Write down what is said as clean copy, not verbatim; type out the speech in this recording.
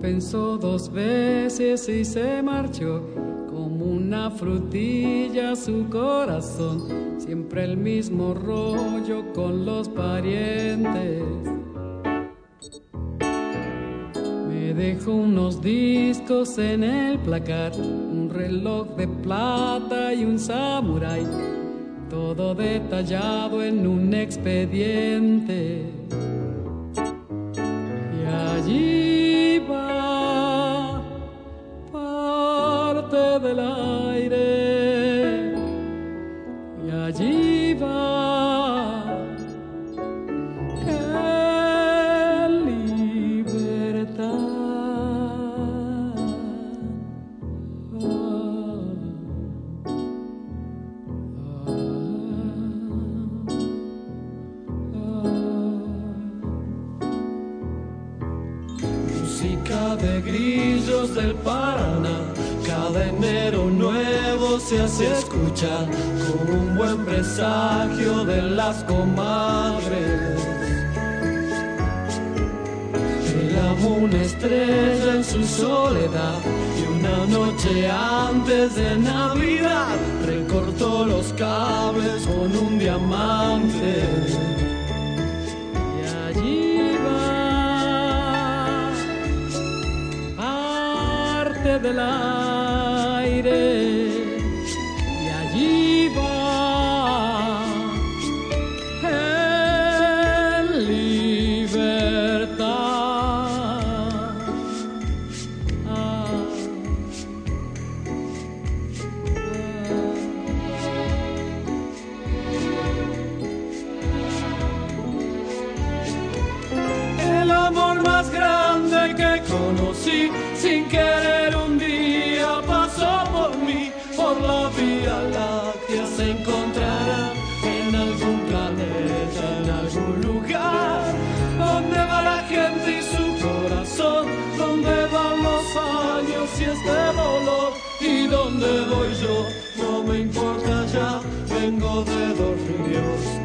pensó dos veces y se marchó como una frutilla su corazón, siempre el mismo rollo con los parientes. Me dejó unos discos en el placar, un reloj de plata y un samurái, todo detallado en un expediente. Y allí va parte del aire, y allí va en libertad. Música de grillos del Paraná, cada enero nuevo se hace escuchar como un buen presagio de las comadres. Él amó una estrella en su soledad y una noche antes de Navidad recortó los cables con un diamante. Y allí va del aire, y allí va en libertad. El amor más grande que conocí, sin querer un día pasó por mí, por la Vía Láctea se encontrará en algún planeta, en algún lugar, donde va la gente y su corazón, donde van los años y este dolor, y donde voy yo, no me importa ya, vengo de dos ríos.